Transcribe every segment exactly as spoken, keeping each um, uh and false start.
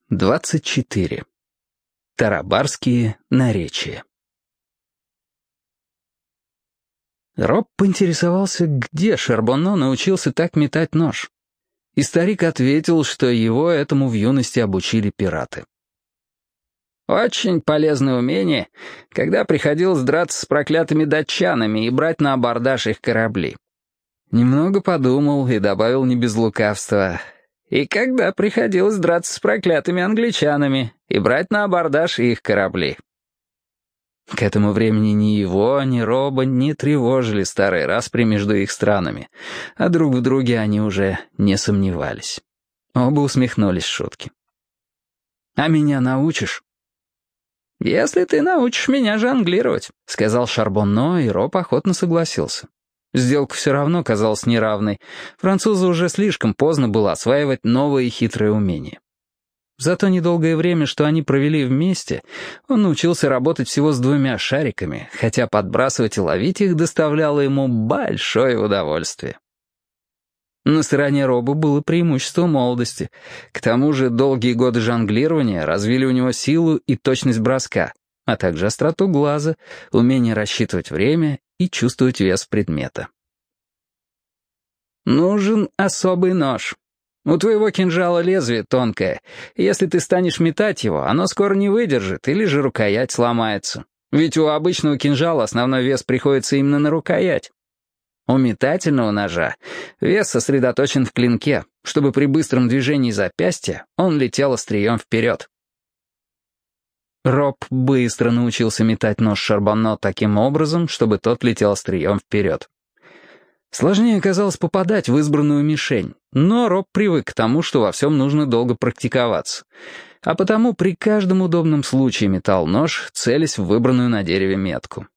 двадцать четыре. Тарабарские наречия. Роб поинтересовался, где Шарбонно научился так метать нож. И старик ответил, что его этому в юности обучили пираты. «Очень полезное умение, когда приходилось драться с проклятыми датчанами и брать на абордаж их корабли». Немного подумал и добавил не без лукавства: «И когда приходилось драться с проклятыми англичанами и брать на абордаж их корабли». К этому времени ни его, ни Роба не тревожили старые распри между их странами, а друг в друге они уже не сомневались. Оба усмехнулись шутке. «А меня научишь?» «Если ты научишь меня жонглировать», — сказал Шарбонно, и Роб охотно согласился. Сделка все равно казалась неравной. Французу уже слишком поздно было осваивать новое и хитрое умение. За то недолгое время, что они провели вместе, он научился работать всего с двумя шариками, хотя подбрасывать и ловить их доставляло ему большое удовольствие. На стороне Роба было преимущество молодости. К тому же долгие годы жонглирования развили у него силу и точность броска, а также остроту глаза, умение рассчитывать время и чувствовать вес предмета. «Нужен особый нож. У твоего кинжала лезвие тонкое. Если ты станешь метать его, оно скоро не выдержит, или же рукоять сломается. Ведь у обычного кинжала основной вес приходится именно на рукоять. У метательного ножа вес сосредоточен в клинке, чтобы при быстром движении запястья он летел острием вперед». Роб быстро научился метать нож Шарбонно таким образом, чтобы тот летел острием вперед. Сложнее оказалось попадать в избранную мишень, но Роб привык к тому, что во всем нужно долго практиковаться, а потому при каждом удобном случае метал нож, целясь в выбранную на дереве метку.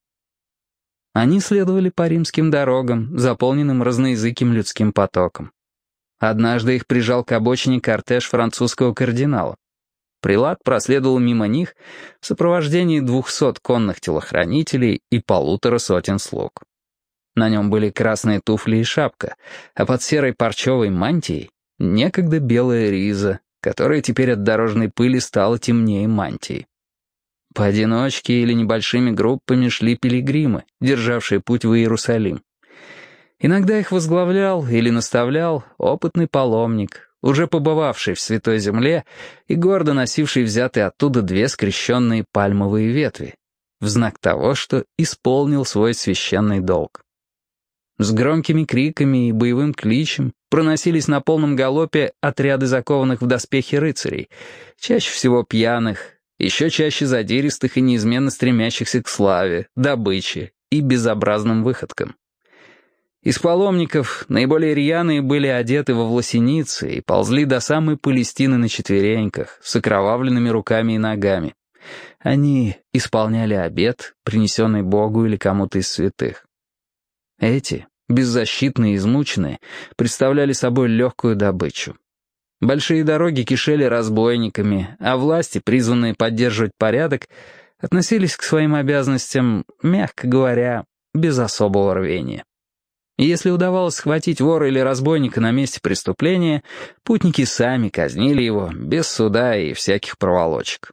Они следовали по римским дорогам, заполненным разноязыким людским потоком. Однажды их прижал к обочине кортеж французского кардинала. Прилат проследовал мимо них в сопровождении двухсот конных телохранителей и полутора сотен слуг. На нем были красные туфли и шапка, а под серой парчевой мантией некогда белая риза, которая теперь от дорожной пыли стала темнее мантии. Поодиночке или небольшими группами шли пилигримы, державшие путь в Иерусалим. Иногда их возглавлял или наставлял опытный паломник, уже побывавший в Святой Земле и гордо носивший взятые оттуда две скрещенные пальмовые ветви, в знак того, что исполнил свой священный долг. С громкими криками и боевым кличем проносились на полном галопе отряды закованных в доспехи рыцарей, чаще всего пьяных, еще чаще задиристых и неизменно стремящихся к славе, добыче и безобразным выходкам. Из паломников наиболее рьяные были одеты во власеницы и ползли до самой Палестины на четвереньках, с окровавленными руками и ногами. Они исполняли обет, принесенный Богу или кому-то из святых. Эти, беззащитные и измученные, представляли собой легкую добычу. Большие дороги кишели разбойниками, а власти, призванные поддерживать порядок, относились к своим обязанностям, мягко говоря, без особого рвения. Если удавалось схватить вора или разбойника на месте преступления, путники сами казнили его, без суда и всяких проволочек.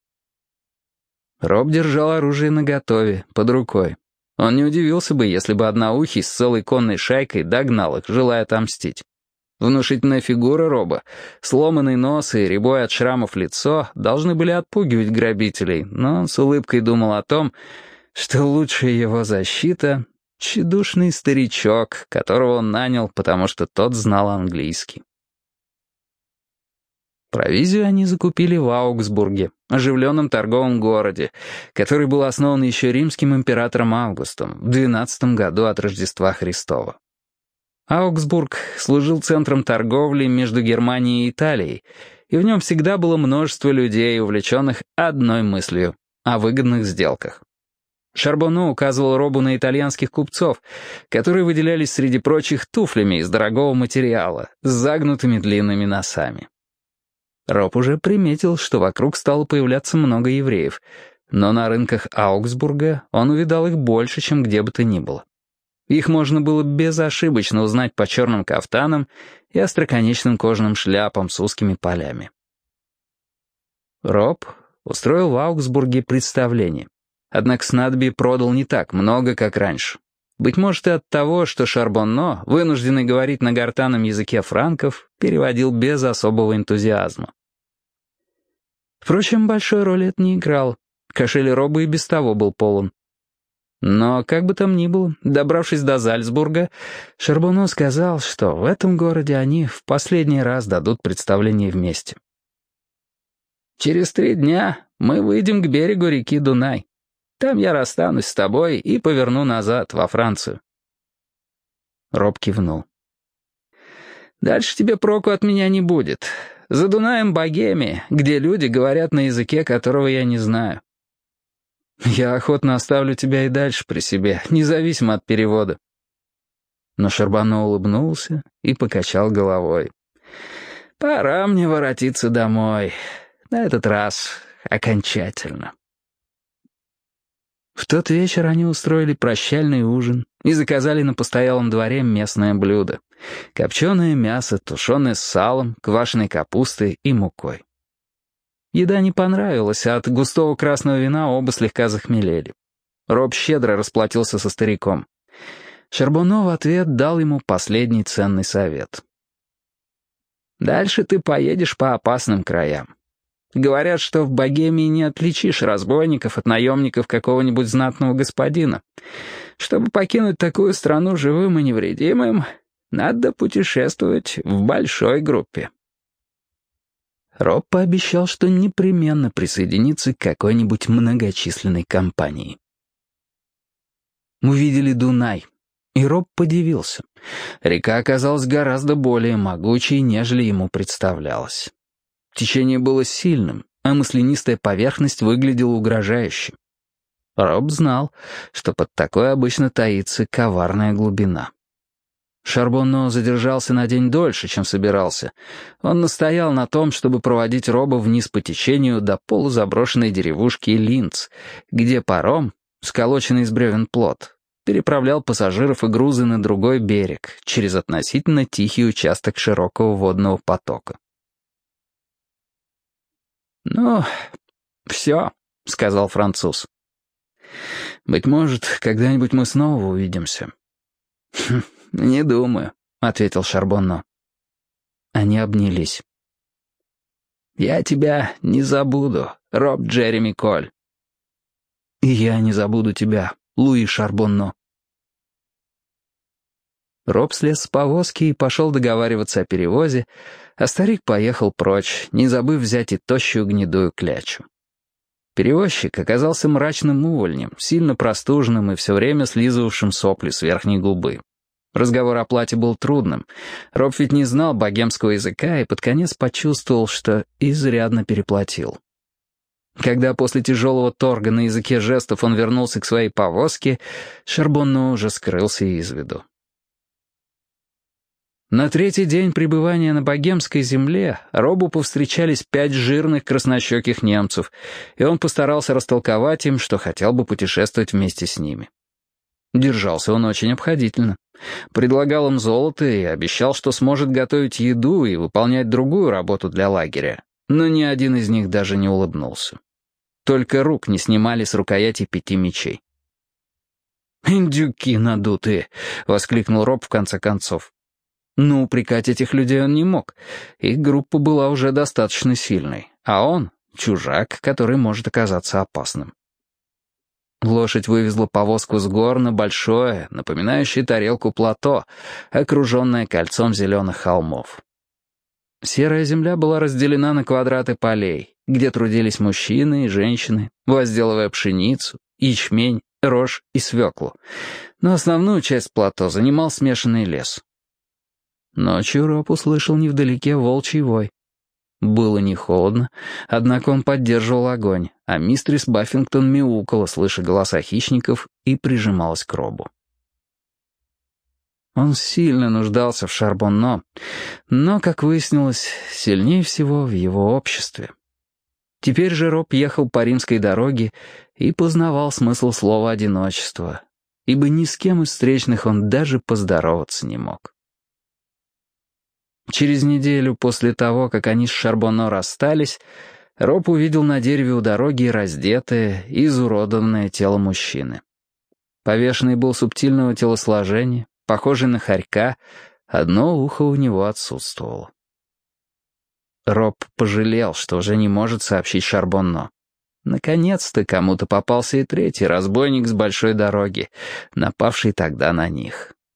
Роб держал оружие наготове, под рукой. Он не удивился бы, если бы одноухий с целой конной шайкой догнал их, желая отомстить. Внушительная фигура Роба, сломанный нос и рябое от шрамов лицо должны были отпугивать грабителей, но он с улыбкой думал о том, что лучшая его защита — тщедушный старичок, которого он нанял, потому что тот знал английский. Провизию они закупили в Аугсбурге, оживленном торговом городе, который был основан еще римским императором Августом в двенадцатом году от Рождества Христова. Аугсбург служил центром торговли между Германией и Италией, и в нем всегда было множество людей, увлеченных одной мыслью — о выгодных сделках. Шарбонно указывал Робу на итальянских купцов, которые выделялись среди прочих туфлями из дорогого материала, с загнутыми длинными носами. Роб уже приметил, что вокруг стало появляться много евреев, но на рынках Аугсбурга он увидал их больше, чем где бы то ни было. Их можно было безошибочно узнать по черным кафтанам и остроконечным кожаным шляпам с узкими полями. Роб устроил в Аугсбурге представление. Однако снадобье продал не так много, как раньше. Быть может, и от того, что Шарбонно, вынужденный говорить на гортанном языке франков, переводил без особого энтузиазма. Впрочем, большой роли это не играло. Кошель Роба и без того был полон. Но, как бы там ни было, добравшись до Зальцбурга, Шарбонно сказал, что в этом городе они в последний раз дадут представление вместе. «Через три дня мы выйдем к берегу реки Дунай. Там я расстанусь с тобой и поверну назад, во Францию». Роб кивнул. «Дальше тебе проку от меня не будет. За Дунаем Богемия, где люди говорят на языке, которого я не знаю. Я охотно оставлю тебя и дальше при себе, независимо от перевода». Но Шарбонно улыбнулся и покачал головой. «Пора мне воротиться домой. На этот раз окончательно». В тот вечер они устроили прощальный ужин и заказали на постоялом дворе местное блюдо — копченое мясо, тушеное с салом, квашеной капустой и мукой. Еда не понравилась, а от густого красного вина оба слегка захмелели. Роб щедро расплатился со стариком. Шарбонно в ответ дал ему последний ценный совет. «Дальше ты поедешь по опасным краям. Говорят, что в Богемии не отличишь разбойников от наемников какого-нибудь знатного господина. Чтобы покинуть такую страну живым и невредимым, надо путешествовать в большой группе». Роб пообещал, что непременно присоединится к какой-нибудь многочисленной компании. Увидели Дунай, и Роб подивился. Река оказалась гораздо более могучей, нежели ему представлялось. Течение было сильным, а маслянистая поверхность выглядела угрожающе. Роб знал, что под такой обычно таится коварная глубина. Шарбонно задержался на день дольше, чем собирался. Он настоял на том, чтобы проводить Роба вниз по течению до полузаброшенной деревушки Линц, где паром, сколоченный из бревен плот, переправлял пассажиров и грузы на другой берег, через относительно тихий участок широкого водного потока. «Ну, все», — сказал француз. «Быть может, когда-нибудь мы снова увидимся». «Хм, не думаю», — ответил Шарбонно. Они обнялись. «Я тебя не забуду, Роб Джереми Коль». «И я не забуду тебя, Луи Шарбонно». Роб слез с повозки и пошел договариваться о перевозе, а старик поехал прочь, не забыв взять и тощую гнедую клячу. Перевозчик оказался мрачным увольнем, сильно простуженным и все время слизывавшим сопли с верхней губы. Разговор о плате был трудным. Роб ведь не знал богемского языка и под конец почувствовал, что изрядно переплатил. Когда после тяжелого торга на языке жестов он вернулся к своей повозке, Шарбонно уже скрылся из виду. На третий день пребывания на богемской земле Робу повстречались пять жирных краснощеких немцев, и он постарался растолковать им, что хотел бы путешествовать вместе с ними. Держался он очень обходительно. Предлагал им золото и обещал, что сможет готовить еду и выполнять другую работу для лагеря, но ни один из них даже не улыбнулся. Только рук не снимали с рукояти пяти мечей. «Индюки надутые!» — воскликнул Роб в конце концов. Но упрекать этих людей он не мог. Их группа была уже достаточно сильной, а он — чужак, который может оказаться опасным. Лошадь вывезла повозку с гор на большое, напоминающее тарелку плато, окруженное кольцом зеленых холмов. Серая земля была разделена на квадраты полей, где трудились мужчины и женщины, возделывая пшеницу, ячмень, рожь и свеклу, но основную часть плато занимал смешанный лес. Ночью Роб услышал невдалеке волчий вой. Было не холодно, однако он поддерживал огонь, а мистерис Баффингтон мяукала, слыша голоса хищников, и прижималась к Робу. Он сильно нуждался в Шарбонно, но, как выяснилось, сильнее всего в его обществе. Теперь же Роб ехал по римской дороге и познавал смысл слова «одиночество», ибо ни с кем из встречных он даже поздороваться не мог. Через неделю после того, как они с Шарбонно расстались, Роб увидел на дереве у дороги раздетое и изуродованное тело мужчины. Повешенный был субтильного телосложения, похожий на хорька, одно ухо у него отсутствовало. Роб пожалел, что уже не может сообщить Шарбонно. Наконец-то кому-то попался и третий разбойник с большой дороги, напавший тогда на них.